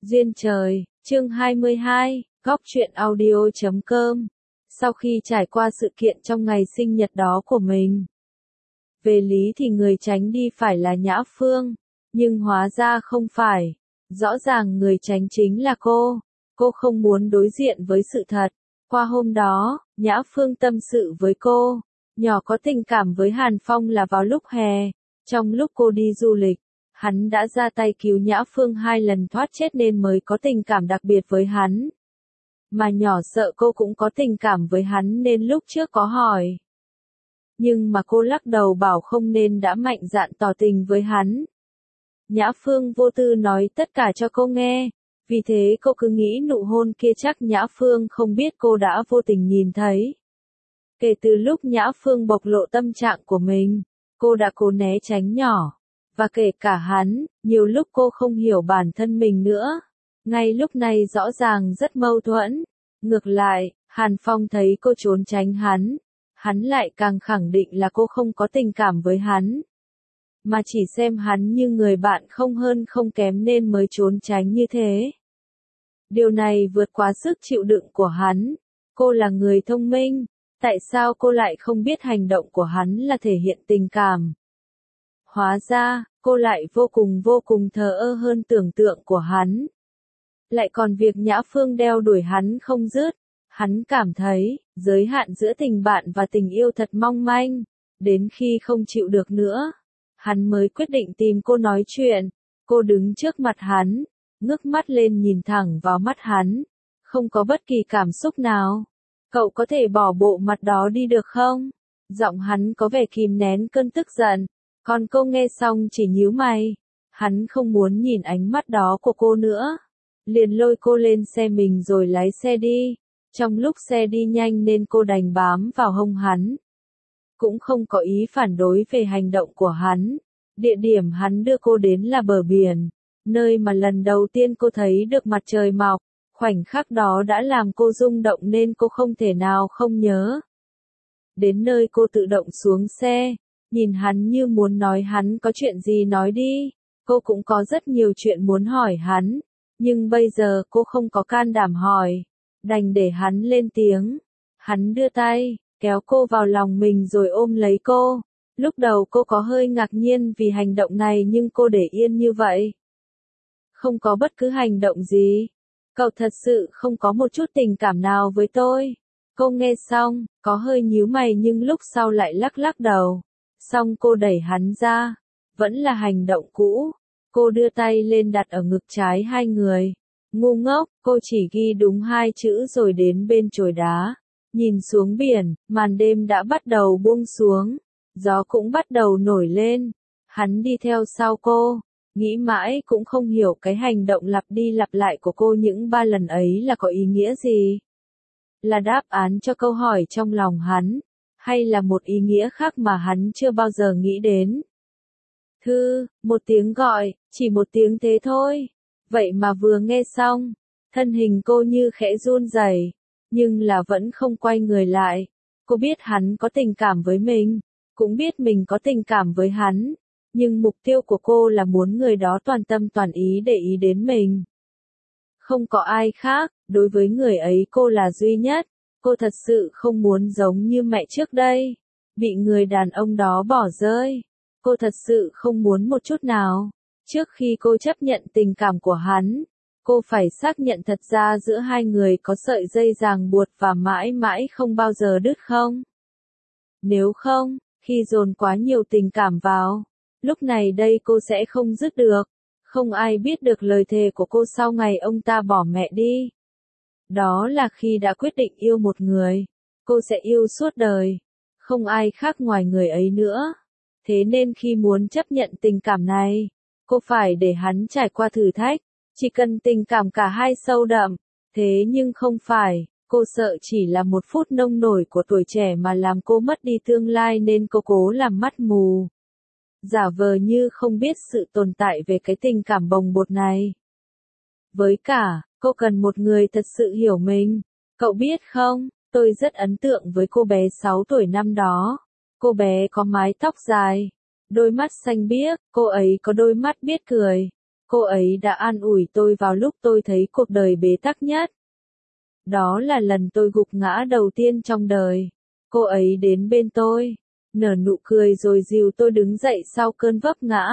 Duyên trời, chương 22, góc truyện audio.com. Sau khi trải qua sự kiện trong ngày sinh nhật đó của mình, về lý thì người tránh đi phải là Nhã Phương, nhưng hóa ra không phải. Rõ ràng người tránh chính là cô. Cô không muốn đối diện với sự thật. Qua hôm đó, Nhã Phương tâm sự với cô. Nhỏ có tình cảm với Hàn Phong là vào lúc hè. Trong lúc cô đi du lịch, hắn đã ra tay cứu Nhã Phương 2 lần thoát chết nên mới có tình cảm đặc biệt với hắn. Mà nhỏ sợ cô cũng có tình cảm với hắn nên lúc trước có hỏi. Nhưng mà cô lắc đầu bảo không nên đã mạnh dạn tỏ tình với hắn. Nhã Phương vô tư nói tất cả cho cô nghe. Vì thế cô cứ nghĩ nụ hôn kia chắc Nhã Phương không biết cô đã vô tình nhìn thấy. Kể từ lúc Nhã Phương bộc lộ tâm trạng của mình, cô đã cố né tránh nhỏ. Và kể cả hắn, nhiều lúc cô không hiểu bản thân mình nữa. Ngay lúc này rõ ràng rất mâu thuẫn. Ngược lại, Hàn Phong thấy cô trốn tránh hắn lại càng khẳng định là cô không có tình cảm với hắn. Mà chỉ xem hắn như người bạn không hơn không kém nên mới trốn tránh như thế. Điều này vượt quá sức chịu đựng của hắn. Cô là người thông minh, tại sao cô lại không biết hành động của hắn là thể hiện tình cảm? Hóa ra, cô lại vô cùng thờ ơ hơn tưởng tượng của hắn. Lại còn việc Nhã Phương đeo đuổi hắn không dứt. Hắn cảm thấy, giới hạn giữa tình bạn và tình yêu thật mong manh. Đến khi không chịu được nữa, hắn mới quyết định tìm cô nói chuyện. Cô đứng trước mặt hắn, ngước mắt lên nhìn thẳng vào mắt hắn. Không có bất kỳ cảm xúc nào. Cậu có thể bỏ bộ mặt đó đi được không? Giọng hắn có vẻ kìm nén cơn tức giận. Còn cô nghe xong chỉ nhíu mày. Hắn không muốn nhìn ánh mắt đó của cô nữa. Liền lôi cô lên xe mình rồi lái xe đi. Trong lúc xe đi nhanh nên cô đành bám vào hông hắn. Cũng không có ý phản đối về hành động của hắn. Địa điểm hắn đưa cô đến là bờ biển, nơi mà lần đầu tiên cô thấy được mặt trời mọc. Khoảnh khắc đó đã làm cô rung động nên cô không thể nào không nhớ. Đến nơi cô tự động xuống xe, nhìn hắn như muốn nói hắn có chuyện gì nói đi. Cô cũng có rất nhiều chuyện muốn hỏi hắn, nhưng bây giờ cô không có can đảm hỏi. Đành để hắn lên tiếng. Hắn đưa tay, kéo cô vào lòng mình rồi ôm lấy cô. Lúc đầu cô có hơi ngạc nhiên vì hành động này nhưng cô để yên như vậy. Không có bất cứ hành động gì. Cậu thật sự không có một chút tình cảm nào với tôi. Cô nghe xong, có hơi nhíu mày nhưng lúc sau lại lắc đầu. Xong cô đẩy hắn ra. Vẫn là hành động cũ. Cô đưa tay lên đặt ở ngực trái hai người. Ngu ngốc, cô chỉ ghi đúng 2 chữ rồi đến bên chồi đá. Nhìn xuống biển, màn đêm đã bắt đầu buông xuống. Gió cũng bắt đầu nổi lên. Hắn đi theo sau cô. Nghĩ mãi cũng không hiểu cái hành động lặp đi lặp lại của cô những 3 lần ấy là có ý nghĩa gì. Là đáp án cho câu hỏi trong lòng hắn. Hay là một ý nghĩa khác mà hắn chưa bao giờ nghĩ đến. Thư, một tiếng gọi, chỉ một tiếng thế thôi. Vậy mà vừa nghe xong, thân hình cô như khẽ run rẩy, nhưng là vẫn không quay người lại. Cô biết hắn có tình cảm với mình, cũng biết mình có tình cảm với hắn, nhưng mục tiêu của cô là muốn người đó toàn tâm toàn ý để ý đến mình. Không có ai khác, đối với người ấy cô là duy nhất. Cô thật sự không muốn giống như mẹ trước đây, bị người đàn ông đó bỏ rơi. Cô thật sự không muốn một chút nào. Trước khi cô chấp nhận tình cảm của hắn, cô phải xác nhận thật ra giữa hai người có sợi dây ràng buộc và mãi mãi không bao giờ đứt không? Nếu không, khi dồn quá nhiều tình cảm vào, lúc này đây cô sẽ không dứt được. Không ai biết được lời thề của cô sau ngày ông ta bỏ mẹ đi. Đó là khi đã quyết định yêu một người, cô sẽ yêu suốt đời. Không ai khác ngoài người ấy nữa. Thế nên khi muốn chấp nhận tình cảm này, cô phải để hắn trải qua thử thách. Chỉ cần tình cảm cả hai sâu đậm. Thế nhưng không phải, cô sợ chỉ là một phút nông nổi của tuổi trẻ mà làm cô mất đi tương lai nên cô cố làm mắt mù. Giả vờ như không biết sự tồn tại về cái tình cảm bồng bột này. Với cả, cô cần một người thật sự hiểu mình. Cậu biết không, tôi rất ấn tượng với cô bé 6 tuổi năm đó. Cô bé có mái tóc dài, đôi mắt xanh biếc, cô ấy có đôi mắt biết cười. Cô ấy đã an ủi tôi vào lúc tôi thấy cuộc đời bế tắc nhất. Đó là lần tôi gục ngã đầu tiên trong đời. Cô ấy đến bên tôi, nở nụ cười rồi dìu tôi đứng dậy sau cơn vấp ngã.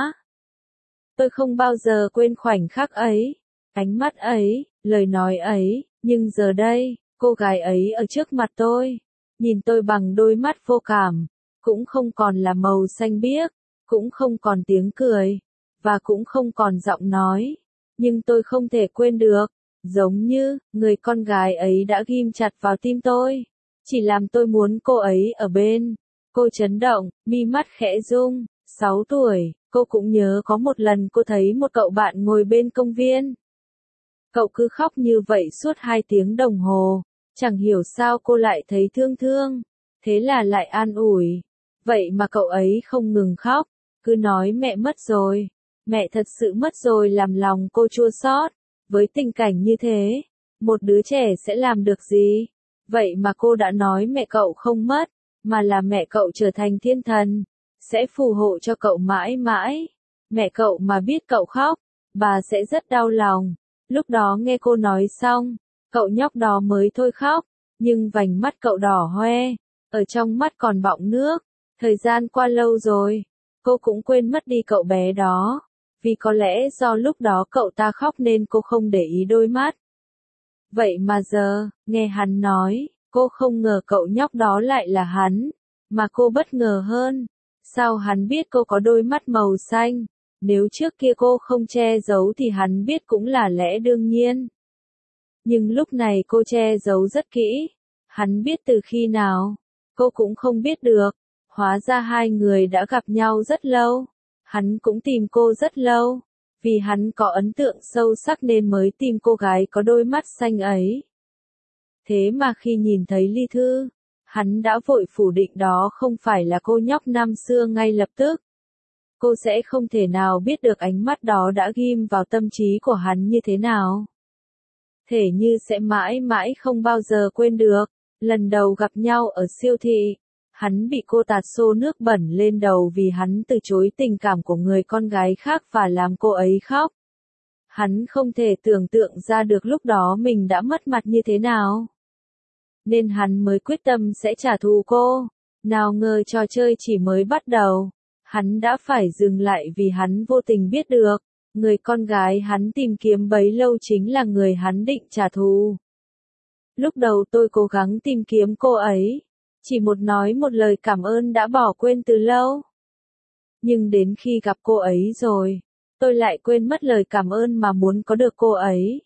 Tôi không bao giờ quên khoảnh khắc ấy, ánh mắt ấy, lời nói ấy, nhưng giờ đây, cô gái ấy ở trước mặt tôi, nhìn tôi bằng đôi mắt vô cảm, cũng không còn là màu xanh biếc, cũng không còn tiếng cười, và cũng không còn giọng nói, nhưng tôi không thể quên được, giống như, người con gái ấy đã ghim chặt vào tim tôi, chỉ làm tôi muốn cô ấy ở bên. Cô chấn động, mi mắt khẽ rung, 6 tuổi, cô cũng nhớ có một lần cô thấy một cậu bạn ngồi bên công viên. Cậu cứ khóc như vậy suốt 2 tiếng đồng hồ, chẳng hiểu sao cô lại thấy thương thương, thế là lại an ủi. Vậy mà cậu ấy không ngừng khóc, cứ nói mẹ mất rồi, mẹ thật sự mất rồi, làm lòng cô chua xót. Với tình cảnh như thế, một đứa trẻ sẽ làm được gì? Vậy mà cô đã nói mẹ cậu không mất, mà là mẹ cậu trở thành thiên thần, sẽ phù hộ cho cậu mãi mãi. Mẹ cậu mà biết cậu khóc, bà sẽ rất đau lòng. Lúc đó nghe cô nói xong, cậu nhóc đó mới thôi khóc, nhưng vành mắt cậu đỏ hoe, ở trong mắt còn bọng nước. Thời gian qua lâu rồi, cô cũng quên mất đi cậu bé đó, vì có lẽ do lúc đó cậu ta khóc nên cô không để ý đôi mắt. Vậy mà giờ, nghe hắn nói, cô không ngờ cậu nhóc đó lại là hắn, mà cô bất ngờ hơn. Sao hắn biết cô có đôi mắt màu xanh? Nếu trước kia cô không che giấu thì hắn biết cũng là lẽ đương nhiên. Nhưng lúc này cô che giấu rất kỹ. Hắn biết từ khi nào? Cô cũng không biết được. Hóa ra hai người đã gặp nhau rất lâu. Hắn cũng tìm cô rất lâu. Vì hắn có ấn tượng sâu sắc nên mới tìm cô gái có đôi mắt xanh ấy. Thế mà khi nhìn thấy Ly Thư, hắn đã vội phủ định đó không phải là cô nhóc năm xưa ngay lập tức. Cô sẽ không thể nào biết được ánh mắt đó đã ghim vào tâm trí của hắn như thế nào. Thể như sẽ mãi mãi không bao giờ quên được. Lần đầu gặp nhau ở siêu thị, hắn bị cô tạt xô nước bẩn lên đầu vì hắn từ chối tình cảm của người con gái khác và làm cô ấy khóc. Hắn không thể tưởng tượng ra được lúc đó mình đã mất mặt như thế nào. Nên hắn mới quyết tâm sẽ trả thù cô. Nào ngờ trò chơi chỉ mới bắt đầu. Hắn đã phải dừng lại vì hắn vô tình biết được, người con gái hắn tìm kiếm bấy lâu chính là người hắn định trả thù. Lúc đầu tôi cố gắng tìm kiếm cô ấy, chỉ nói một lời cảm ơn đã bỏ quên từ lâu. Nhưng đến khi gặp cô ấy rồi, tôi lại quên mất lời cảm ơn mà muốn có được cô ấy.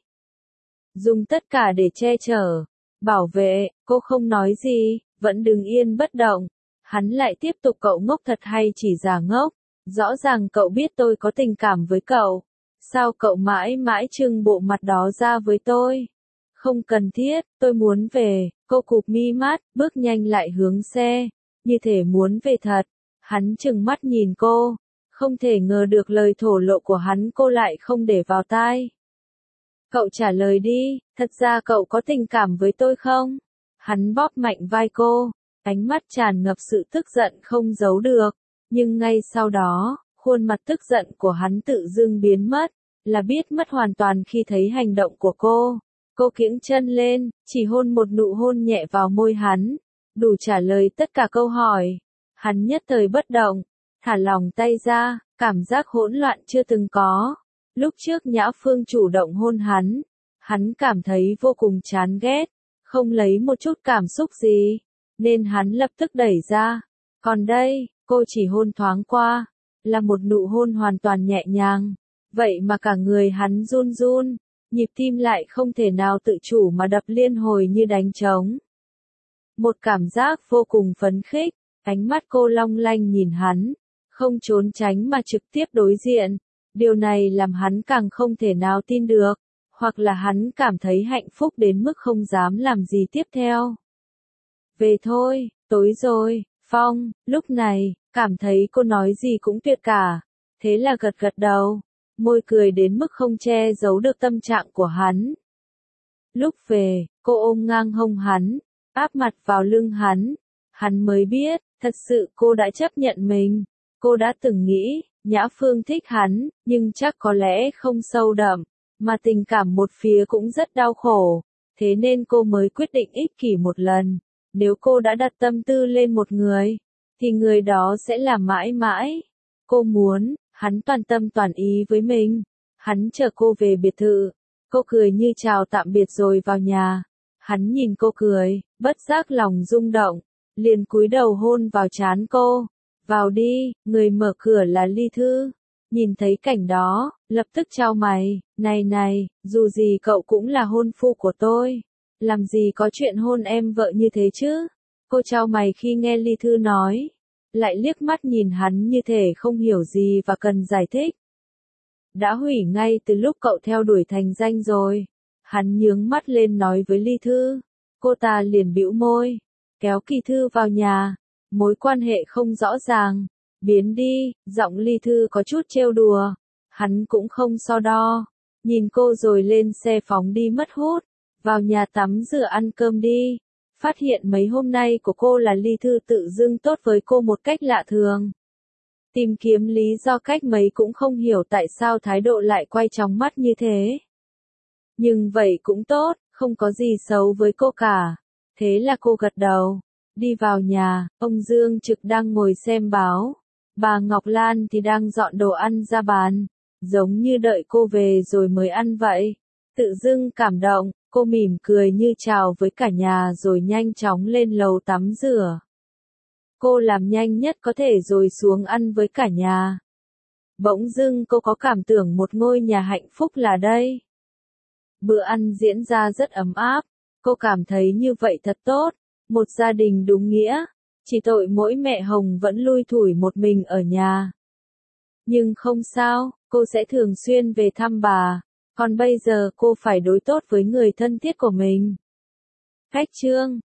Dùng tất cả để che chở, bảo vệ, cô không nói gì, vẫn đứng yên bất động. Hắn lại tiếp tục, cậu ngốc thật hay chỉ giả ngốc? Rõ ràng cậu biết tôi có tình cảm với cậu. Sao cậu mãi mãi trưng bộ mặt đó ra với tôi? Không cần thiết, tôi muốn về. Cô cụp mi mắt, bước nhanh lại hướng xe, như thể muốn về thật. Hắn trừng mắt nhìn cô, không thể ngờ được lời thổ lộ của hắn cô lại không để vào tai. Cậu trả lời đi, thật ra cậu có tình cảm với tôi không? Hắn bóp mạnh vai cô. Ánh mắt tràn ngập sự tức giận không giấu được, nhưng ngay sau đó, khuôn mặt tức giận của hắn tự dưng biến mất, là biết mất hoàn toàn khi thấy hành động của cô. Cô kiễng chân lên, chỉ hôn một nụ hôn nhẹ vào môi hắn, đủ trả lời tất cả câu hỏi. Hắn nhất thời bất động, thả lỏng tay ra, cảm giác hỗn loạn chưa từng có. Lúc trước Nhã Phương chủ động hôn hắn cảm thấy vô cùng chán ghét, không lấy một chút cảm xúc gì. Nên hắn lập tức đẩy ra. Còn đây, cô chỉ hôn thoáng qua, là một nụ hôn hoàn toàn nhẹ nhàng. Vậy mà cả người hắn run run, nhịp tim lại không thể nào tự chủ mà đập liên hồi như đánh trống. Một cảm giác vô cùng phấn khích, ánh mắt cô long lanh nhìn hắn, không trốn tránh mà trực tiếp đối diện. Điều này làm hắn càng không thể nào tin được, hoặc là hắn cảm thấy hạnh phúc đến mức không dám làm gì tiếp theo. Về thôi, tối rồi, Phong, lúc này, cảm thấy cô nói gì cũng tuyệt cả. Thế là gật gật đầu, môi cười đến mức không che giấu được tâm trạng của hắn. Lúc về, cô ôm ngang hông hắn, áp mặt vào lưng hắn. Hắn mới biết, thật sự cô đã chấp nhận mình. Cô đã từng nghĩ, Nhã Phương thích hắn, nhưng chắc có lẽ không sâu đậm, mà tình cảm một phía cũng rất đau khổ, thế nên cô mới quyết định ích kỷ một lần. Nếu cô đã đặt tâm tư lên một người, thì người đó sẽ là mãi mãi. Cô muốn, hắn toàn tâm toàn ý với mình. Hắn chở cô về biệt thự. Cô cười như chào tạm biệt rồi vào nhà. Hắn nhìn cô cười, bất giác lòng rung động, liền cúi đầu hôn vào trán cô. Vào đi, người mở cửa là Ly Thư. Nhìn thấy cảnh đó, lập tức chau mày, này, dù gì cậu cũng là hôn phu của tôi. Làm gì có chuyện hôn em vợ như thế chứ? Cô chau mày khi nghe Ly Thư nói. Lại liếc mắt nhìn hắn như thể không hiểu gì và cần giải thích. Đã hủy ngay từ lúc cậu theo đuổi thành danh rồi. Hắn nhướng mắt lên nói với Ly Thư. Cô ta liền bĩu môi, kéo Kỳ Thư vào nhà. Mối quan hệ không rõ ràng. Biến đi, giọng Ly Thư có chút trêu đùa. Hắn cũng không so đo. Nhìn cô rồi lên xe phóng đi mất hút. Vào nhà tắm rửa ăn cơm đi. Phát hiện mấy hôm nay của cô là Ly Thư tự dưng tốt với cô một cách lạ thường. Tìm kiếm lý do cách mấy cũng không hiểu tại sao thái độ lại quay trong mắt như thế. Nhưng vậy cũng tốt, không có gì xấu với cô cả. Thế là cô gật đầu. Đi vào nhà, ông Dương Trực đang ngồi xem báo. Bà Ngọc Lan thì đang dọn đồ ăn ra bàn. Giống như đợi cô về rồi mới ăn vậy. Tự dưng cảm động, cô mỉm cười như chào với cả nhà rồi nhanh chóng lên lầu tắm rửa. Cô làm nhanh nhất có thể rồi xuống ăn với cả nhà. Bỗng dưng cô có cảm tưởng một ngôi nhà hạnh phúc là đây. Bữa ăn diễn ra rất ấm áp. Cô cảm thấy như vậy thật tốt. Một gia đình đúng nghĩa. Chỉ tội mỗi mẹ Hồng vẫn lui thủi một mình ở nhà. Nhưng không sao, cô sẽ thường xuyên về thăm bà. Còn bây giờ cô phải đối tốt với người thân thiết của mình. Cách chương